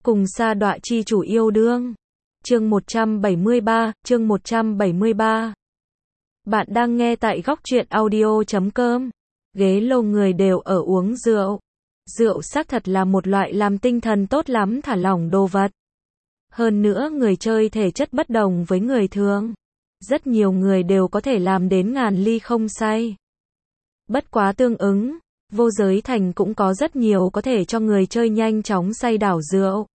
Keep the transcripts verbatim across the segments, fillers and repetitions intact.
Cùng sa đọa chi chủ yêu đương. Chương một trăm bảy mươi ba, chương một trăm bảy mươi ba. Bạn đang nghe tại góc truyện audio chấm com. Ghế lô người đều ở uống rượu. Rượu xác thật là một loại làm tinh thần tốt lắm thả lỏng đồ vật. Hơn nữa người chơi thể chất bất đồng với người thường. Rất nhiều người đều có thể làm đến ngàn ly không say. Bất quá tương ứng, vô giới thành cũng có rất nhiều có thể cho người chơi nhanh chóng say đảo rượu.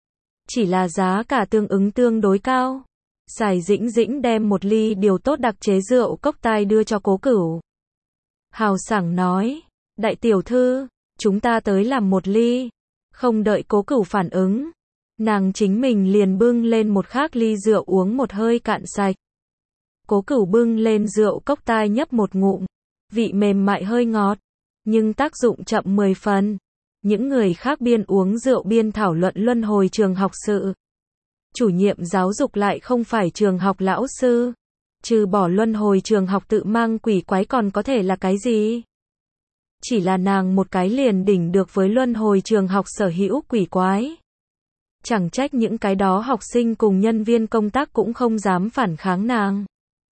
Chỉ là giá cả tương ứng tương đối cao. Sài Dĩnh Dĩnh đem một ly điều tốt đặc chế rượu cốc tai đưa cho Cố Cửu. Hào sảng nói, đại tiểu thư, chúng ta tới làm một ly. Không đợi Cố Cửu phản ứng, nàng chính mình liền bưng lên một khác ly rượu uống một hơi cạn sạch. Cố Cửu bưng lên rượu cốc tai nhấp một ngụm, vị mềm mại hơi ngọt, nhưng tác dụng chậm mười phần. Những người khác biên uống rượu biên thảo luận luân hồi trường học sự. Chủ nhiệm giáo dục lại không phải trường học lão sư. Trừ bỏ luân hồi trường học tự mang quỷ quái còn có thể là cái gì? Chỉ là nàng một cái liền đỉnh được với luân hồi trường học sở hữu quỷ quái. Chẳng trách những cái đó học sinh cùng nhân viên công tác cũng không dám phản kháng nàng.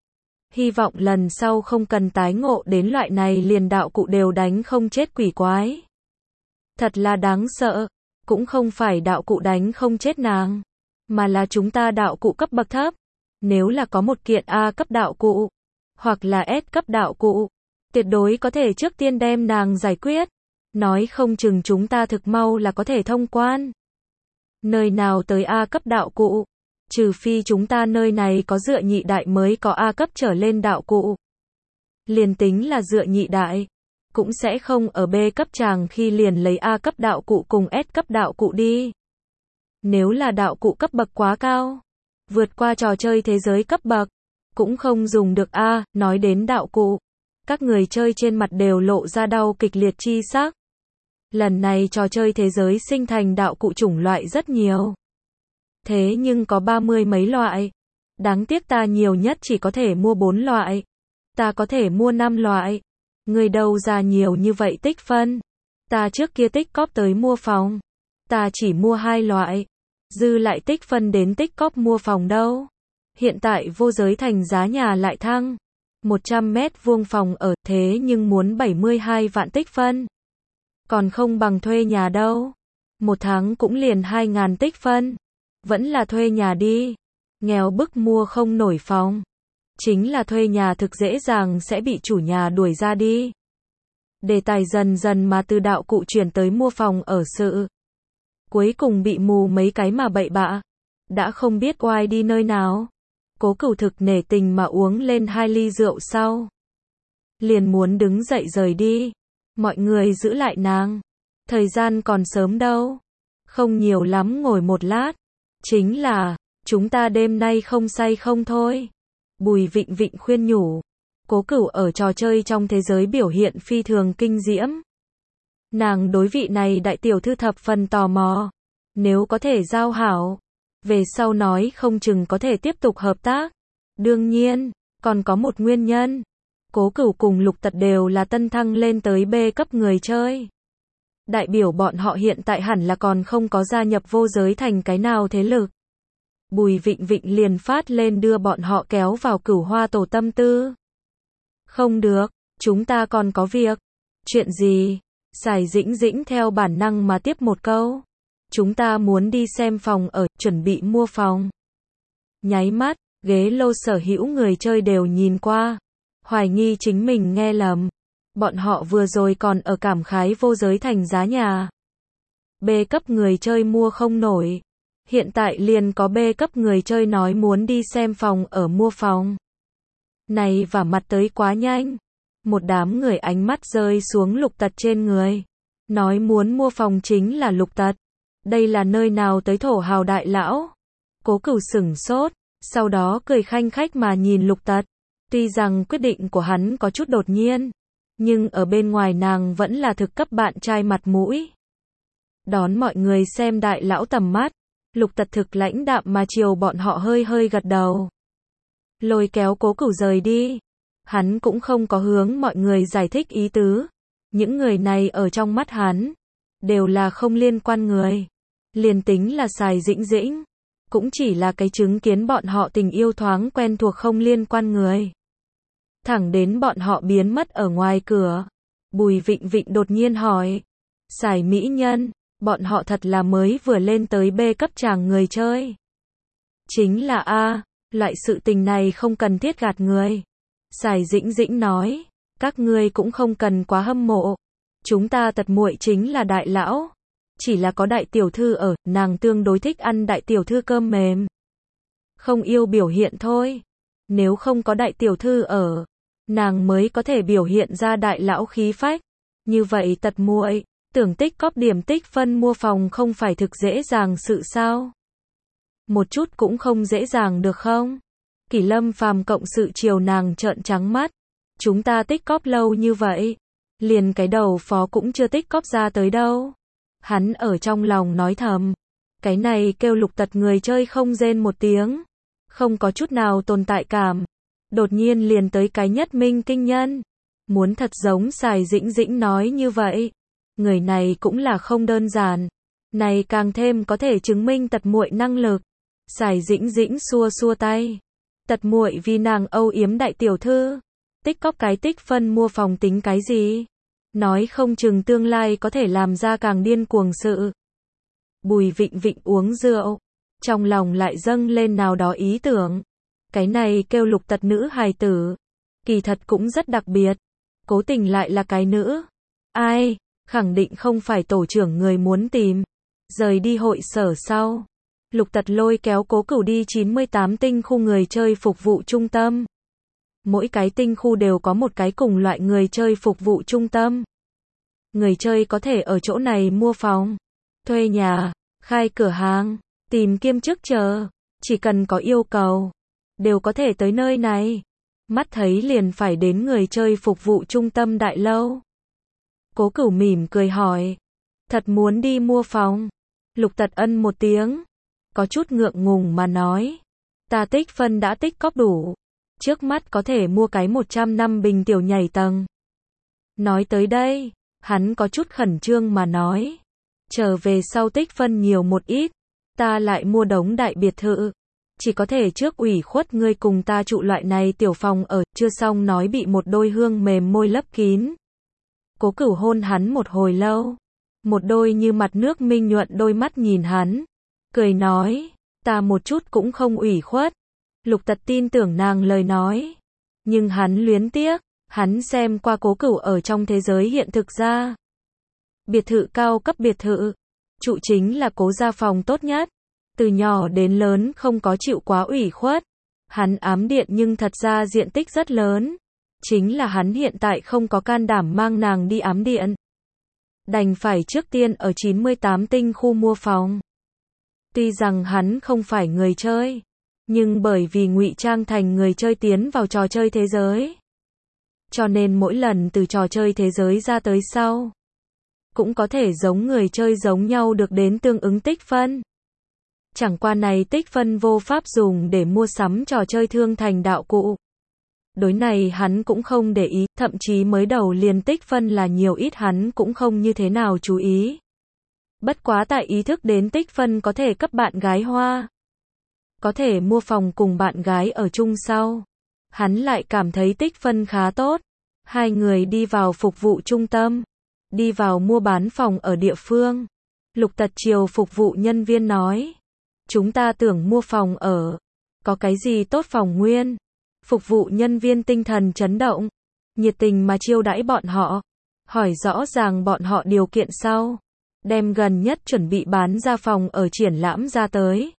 Hy vọng lần sau không cần tái ngộ đến loại này liền đạo cụ đều đánh không chết quỷ quái. Thật là đáng sợ, cũng không phải đạo cụ đánh không chết nàng, mà là chúng ta đạo cụ cấp bậc thấp. Nếu là có một kiện A cấp đạo cụ, hoặc là S cấp đạo cụ, tuyệt đối có thể trước tiên đem nàng giải quyết. Nói không chừng chúng ta thực mau là có thể thông quan. Nơi nào tới A cấp đạo cụ, trừ phi chúng ta nơi này có dựa nhị đại mới có A cấp trở lên đạo cụ. Liền tính là dựa nhị đại, cũng sẽ không ở B cấp chàng khi liền lấy A cấp đạo cụ cùng S cấp đạo cụ đi. Nếu là đạo cụ cấp bậc quá cao, vượt qua trò chơi thế giới cấp bậc, cũng không dùng được A. Nói đến đạo cụ, các người chơi trên mặt đều lộ ra đau kịch liệt chi sắc. Lần này trò chơi thế giới sinh thành đạo cụ chủng loại rất nhiều. Thế nhưng có ba mươi mấy loại. Đáng tiếc ta nhiều nhất chỉ có thể mua bốn loại. Ta có thể mua năm loại. Người đâu ra nhiều như vậy tích phân. Ta trước kia tích cóp tới mua phòng. Ta chỉ mua hai loại. Dư lại tích phân đến tích cóp mua phòng đâu. Hiện tại vô giới thành giá nhà lại thăng. một trăm mét vuông phòng ở thế nhưng muốn bảy mươi hai vạn tích phân. Còn không bằng thuê nhà đâu. Một tháng cũng liền hai ngàn tích phân. Vẫn là thuê nhà đi. Nghèo bức mua không nổi phòng. Chính là thuê nhà thực dễ dàng sẽ bị chủ nhà đuổi ra đi. Đề tài dần dần mà từ đạo cụ chuyển tới mua phòng ở sự. Cuối cùng bị mù mấy cái mà bậy bạ. Đã không biết oai đi nơi nào. Cố Cửu thực nể tình mà uống lên hai ly rượu sau. Liền muốn đứng dậy rời đi. Mọi người giữ lại nàng. Thời gian còn sớm đâu. Không nhiều lắm ngồi một lát. Chính là, chúng ta đêm nay không say không thôi. Bùi Vịnh Vịnh khuyên nhủ. Cố Cửu ở trò chơi trong thế giới biểu hiện phi thường kinh diễm. Nàng đối vị này đại tiểu thư thập phần tò mò. Nếu có thể giao hảo, về sau nói không chừng có thể tiếp tục hợp tác. Đương nhiên, còn có một nguyên nhân. Cố Cửu cùng Lục Tật đều là tân thăng lên tới B cấp người chơi. Đại biểu bọn họ hiện tại hẳn là còn không có gia nhập vô giới thành cái nào thế lực. Bùi Vịnh Vịnh liền phát lên đưa bọn họ kéo vào Cửu Hoa tổ tâm tư. Không được, chúng ta còn có việc. Chuyện gì? Sài Dĩnh Dĩnh theo bản năng mà tiếp một câu. Chúng ta muốn đi xem phòng ở, chuẩn bị mua phòng. Nháy mắt, ghế lô sở hữu người chơi đều nhìn qua. Hoài nghi chính mình nghe lầm. Bọn họ vừa rồi còn ở cảm khái vô giới thành giá nhà. B cấp người chơi mua không nổi. Hiện tại liền có B cấp người chơi nói muốn đi xem phòng ở mua phòng. Này vả mặt tới quá nhanh. Một đám người ánh mắt rơi xuống Lục Tật trên người. Nói muốn mua phòng chính là Lục Tật. Đây là nơi nào tới thổ hào đại lão. Cố Cửu sửng sốt. Sau đó cười khanh khách mà nhìn Lục Tật. Tuy rằng quyết định của hắn có chút đột nhiên. Nhưng ở bên ngoài nàng vẫn là thực cấp bạn trai mặt mũi. Đón mọi người xem đại lão tầm mắt. Lục Tật thực lãnh đạm mà chiều bọn họ hơi hơi gật đầu. Lôi kéo Cố Cửu rời đi. Hắn cũng không có hướng mọi người giải thích ý tứ. Những người này ở trong mắt hắn đều là không liên quan người. Liền tính là Sài Dĩnh Dĩnh, cũng chỉ là cái chứng kiến bọn họ tình yêu thoáng quen thuộc không liên quan người. Thẳng đến bọn họ biến mất ở ngoài cửa, Bùi Vịnh Vịnh đột nhiên hỏi, Sài mỹ nhân, bọn họ thật là mới vừa lên tới B cấp chàng người chơi. Chính là a, loại sự tình này không cần thiết gạt người. Sài Dĩnh Dĩnh nói, các ngươi cũng không cần quá hâm mộ. Chúng ta tật muội chính là đại lão. Chỉ là có đại tiểu thư ở, nàng tương đối thích ăn đại tiểu thư cơm mềm. Không yêu biểu hiện thôi. Nếu không có đại tiểu thư ở, nàng mới có thể biểu hiện ra đại lão khí phách. Như vậy tật muội, tưởng tích cóp điểm tích phân mua phòng không phải thực dễ dàng sự sao? Một chút cũng không dễ dàng được không? Kỷ Lâm Phàm cộng sự chiều nàng trợn trắng mắt. Chúng ta tích cóp lâu như vậy, liền cái đầu phó cũng chưa tích cóp ra tới đâu. Hắn ở trong lòng nói thầm, cái này kêu lục tật người chơi không rên một tiếng, không có chút nào tồn tại cảm. Đột nhiên liền tới cái nhất minh kinh nhân. Muốn thật giống Sài Dĩnh Dĩnh nói như vậy, người này cũng là không đơn giản. Này càng thêm có thể chứng minh tật muội năng lực. Sài Dĩnh Dĩnh xua xua tay. Tật muội vì nàng âu yếm đại tiểu thư, tích cóp cái tích phân mua phòng tính cái gì? Nói không chừng tương lai có thể làm ra càng điên cuồng sự. Bùi Vịnh Vịnh uống rượu, trong lòng lại dâng lên nào đó ý tưởng. Cái này kêu lục tật nữ hài tử, kỳ thật cũng rất đặc biệt. Cố tình lại là cái nữ. Ai? Khẳng định không phải tổ trưởng người muốn tìm. Rời đi hội sở sau, lục tật lôi kéo Cố Cửu đi chín mươi tám tinh khu người chơi phục vụ trung tâm. Mỗi cái tinh khu đều có một cái cùng loại người chơi phục vụ trung tâm. Người chơi có thể ở chỗ này mua phòng, thuê nhà, khai cửa hàng, tìm kiêm chức chờ, chỉ cần có yêu cầu, đều có thể tới nơi này. Mắt thấy liền phải đến người chơi phục vụ trung tâm đại lâu. Cố Cửu mỉm cười hỏi, thật muốn đi mua phòng? Lục tật ân một tiếng, có chút ngượng ngùng mà nói, ta tích phân đã tích cóp đủ, trước mắt có thể mua cái một trăm năm bình tiểu nhảy tầng. Nói tới đây, hắn có chút khẩn trương mà nói, trở về sau tích phân nhiều một ít, ta lại mua đống đại biệt thự. Chỉ có thể trước ủy khuất ngươi cùng ta trụ loại này tiểu phòng ở, chưa xong nói bị một đôi hương mềm môi lấp kín. Cố Cửu hôn hắn một hồi lâu, một đôi như mặt nước minh nhuận đôi mắt nhìn hắn, cười nói, ta một chút cũng không ủy khuất. Lục tật tin tưởng nàng lời nói, nhưng hắn luyến tiếc, hắn xem qua Cố Cửu ở trong thế giới hiện thực ra. Biệt thự cao cấp biệt thự, trụ chính là Cố gia phòng tốt nhất. Từ nhỏ đến lớn không có chịu quá ủy khuất. Hắn ám điện nhưng thật ra diện tích rất lớn. Chính là hắn hiện tại không có can đảm mang nàng đi ám điện. Đành phải trước tiên ở chín mươi tám tinh khu mua phòng. Tuy rằng hắn không phải người chơi, nhưng bởi vì ngụy trang thành người chơi tiến vào trò chơi thế giới, cho nên mỗi lần từ trò chơi thế giới ra tới sau, cũng có thể giống người chơi giống nhau được đến tương ứng tích phân. Chẳng qua này tích phân vô pháp dùng để mua sắm trò chơi thương thành đạo cụ. Đối này hắn cũng không để ý, thậm chí mới đầu liền tích phân là nhiều ít hắn cũng không như thế nào chú ý. Bất quá tại ý thức đến tích phân có thể cấp bạn gái hoa, có thể mua phòng cùng bạn gái ở chung sau, hắn lại cảm thấy tích phân khá tốt. Hai người đi vào phục vụ trung tâm, đi vào mua bán phòng ở địa phương. Lục tật chiều phục vụ nhân viên nói, chúng ta tưởng mua phòng ở, có cái gì tốt phòng nguyên? Phục vụ nhân viên tinh thần chấn động, nhiệt tình mà chiêu đãi bọn họ, hỏi rõ ràng bọn họ điều kiện sau, đem gần nhất chuẩn bị bán ra phòng ở triển lãm ra tới,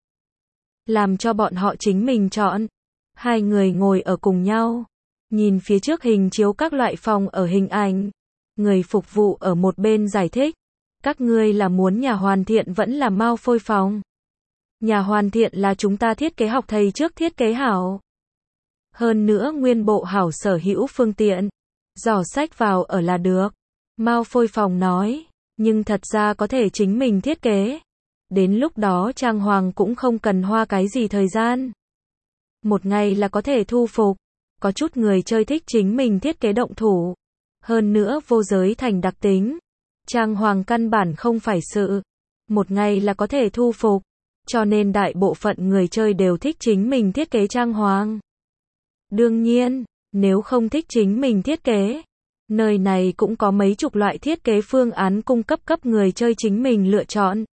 làm cho bọn họ chính mình chọn. Hai người ngồi ở cùng nhau, nhìn phía trước hình chiếu các loại phòng ở hình ảnh. Người phục vụ ở một bên giải thích, các ngươi là muốn nhà hoàn thiện vẫn là mau phôi phòng? Nhà hoàn thiện là chúng ta thiết kế học thầy trước thiết kế hảo. Hơn nữa nguyên bộ hảo sở hữu phương tiện, giỏ sách vào ở là được. Mao phôi phòng nói, nhưng thật ra có thể chính mình thiết kế. Đến lúc đó trang hoàng cũng không cần hoa cái gì thời gian. Một ngày là có thể thu phục. Có chút người chơi thích chính mình thiết kế động thủ. Hơn nữa vô giới thành đặc tính. Trang hoàng căn bản không phải sự. một ngày là có thể thu phục. Cho nên đại bộ phận người chơi đều thích chính mình thiết kế trang hoàng. Đương nhiên, nếu không thích chính mình thiết kế, nơi này cũng có mấy chục loại thiết kế phương án cung cấp cấp người chơi chính mình lựa chọn.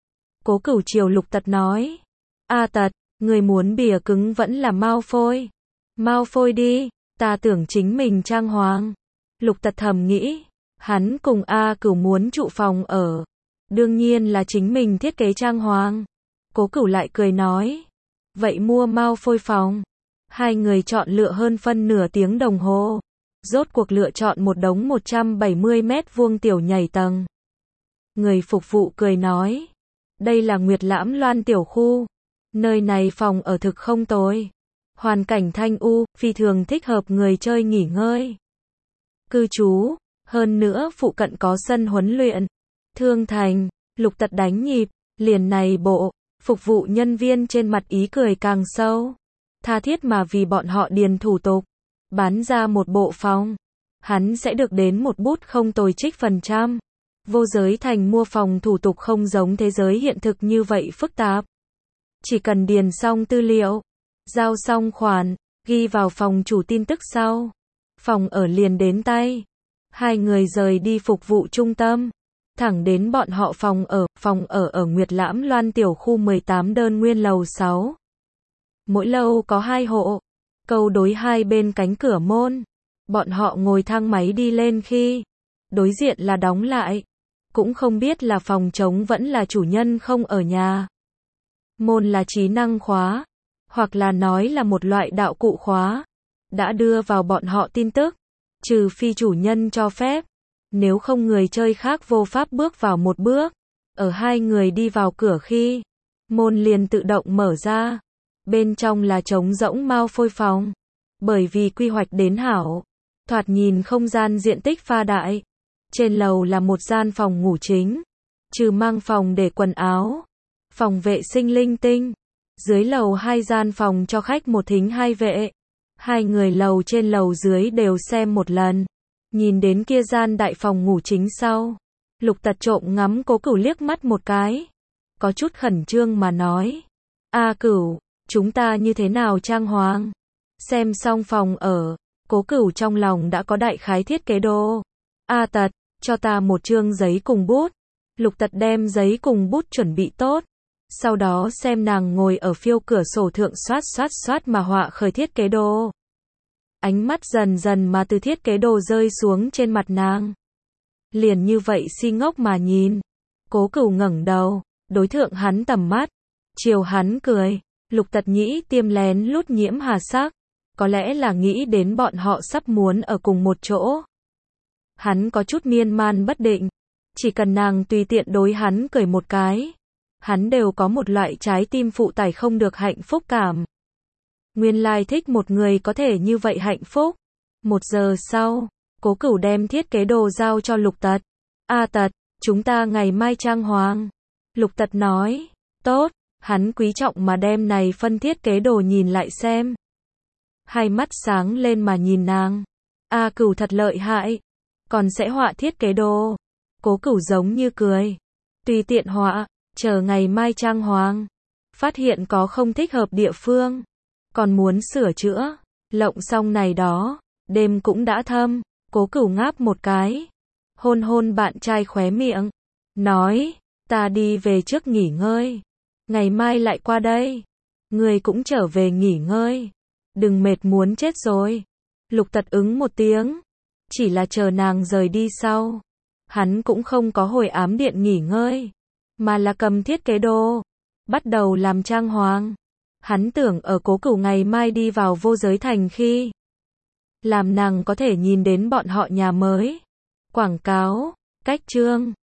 Cố Cửu chiều Lục Tật nói. A Tật, người muốn bìa cứng vẫn là Malfoy. Malfoy đi, ta tưởng chính mình trang hoàng. Lục Tật thầm nghĩ, hắn cùng A Cửu muốn trụ phòng ở. Đương nhiên là chính mình thiết kế trang hoàng. Cố Cửu lại cười nói. Vậy mua Malfoy phòng. Hai người chọn lựa hơn phân nửa tiếng đồng hồ. Rốt cuộc lựa chọn một đống một trăm bảy mươi mét vuông tiểu nhảy tầng. Người phục vụ cười nói. Đây là Nguyệt Lãm Loan tiểu khu. Nơi này phòng ở thực không tồi. Hoàn cảnh thanh u, phi thường thích hợp người chơi nghỉ ngơi. Cư trú, hơn nữa phụ cận có sân huấn luyện. Thương thành, Lục Tật đánh nhịp, liền này bộ, phục vụ nhân viên trên mặt ý cười càng sâu. Tha thiết mà vì bọn họ điền thủ tục, bán ra một bộ phòng. Hắn sẽ được đến một bút không tồi trích phần trăm. Vô giới thành mua phòng thủ tục không giống thế giới hiện thực như vậy phức tạp. Chỉ cần điền xong tư liệu, giao xong khoản, ghi vào phòng chủ tin tức sau. Phòng ở liền đến tay. Hai người rời đi phục vụ trung tâm. Thẳng đến bọn họ phòng ở, phòng ở ở Nguyệt Lãm Loan tiểu khu mười tám đơn nguyên lầu sáu. Mỗi lầu có hai hộ. Câu đối hai bên cánh cửa môn. Bọn họ ngồi thang máy đi lên khi đối diện là đóng lại. Cũng không biết là phòng trống vẫn là chủ nhân không ở nhà. Môn là trí năng khóa, hoặc là nói là một loại đạo cụ khóa, đã đưa vào bọn họ tin tức, trừ phi chủ nhân cho phép, nếu không người chơi khác vô pháp bước vào một bước. Ở hai người đi vào cửa khi, môn liền tự động mở ra, bên trong là trống rỗng Malfoy phòng, bởi vì quy hoạch đến hảo, thoạt nhìn không gian diện tích pha đại. Trên lầu là một gian phòng ngủ chính, trừ mang phòng để quần áo, phòng vệ sinh linh tinh. Dưới lầu hai gian phòng cho khách một thính hai vệ. Hai người lầu trên lầu dưới đều xem một lần. Nhìn đến kia gian đại phòng ngủ chính sau. Lục Tật trộm ngắm Cố Cửu liếc mắt một cái. Có chút khẩn trương mà nói. A Cửu, chúng ta như thế nào trang hoàng? Xem xong phòng ở, Cố Cửu trong lòng đã có đại khái thiết kế đồ. A Tật, cho ta một chương giấy cùng bút. Lục Tật đem giấy cùng bút chuẩn bị tốt. Sau đó xem nàng ngồi ở phiêu cửa sổ thượng xoát xoát xoát mà họa khởi thiết kế đồ. Ánh mắt dần dần mà từ thiết kế đồ rơi xuống trên mặt nàng. Liền như vậy si ngốc mà nhìn. Cố Cửu ngẩng đầu, đối thượng hắn tầm mắt. Chiều hắn cười. Lục Tật nghĩ tiêm lén lút nhiễm hà sắc. Có lẽ là nghĩ đến bọn họ sắp muốn ở cùng một chỗ. Hắn có chút miên man bất định. Chỉ cần nàng tùy tiện đối hắn cười một cái. Hắn đều có một loại trái tim phụ tải không được hạnh phúc cảm. Nguyên lai thích một người có thể như vậy hạnh phúc. Một giờ sau, Cố Cửu đem thiết kế đồ giao cho Lục Tật. A Tật, chúng ta ngày mai trang hoàng. Lục Tật nói, tốt, hắn quý trọng mà đem này phân thiết kế đồ nhìn lại xem. Hai mắt sáng lên mà nhìn nàng. A Cửu thật lợi hại, còn sẽ họa thiết kế đồ. Cố Cửu giống như cười. Tùy tiện họa, chờ ngày mai trang hoàng. Phát hiện có không thích hợp địa phương. Còn muốn sửa chữa. Lộng xong này đó, đêm cũng đã thâm. Cố Cửu ngáp một cái. Hôn hôn bạn trai khóe miệng. Nói, ta đi về trước nghỉ ngơi. Ngày mai lại qua đây. Người cũng trở về nghỉ ngơi. Đừng mệt muốn chết rồi. Lục Tật ứng một tiếng. Chỉ là chờ nàng rời đi sau. Hắn cũng không có hồi ám điện nghỉ ngơi. Mà là cầm thiết kế đồ. Bắt đầu làm trang hoàng. Hắn tưởng ở Cố Cửu ngày mai đi vào vô giới thành khi. Làm nàng có thể nhìn đến bọn họ nhà mới. Quảng cáo, cách chương.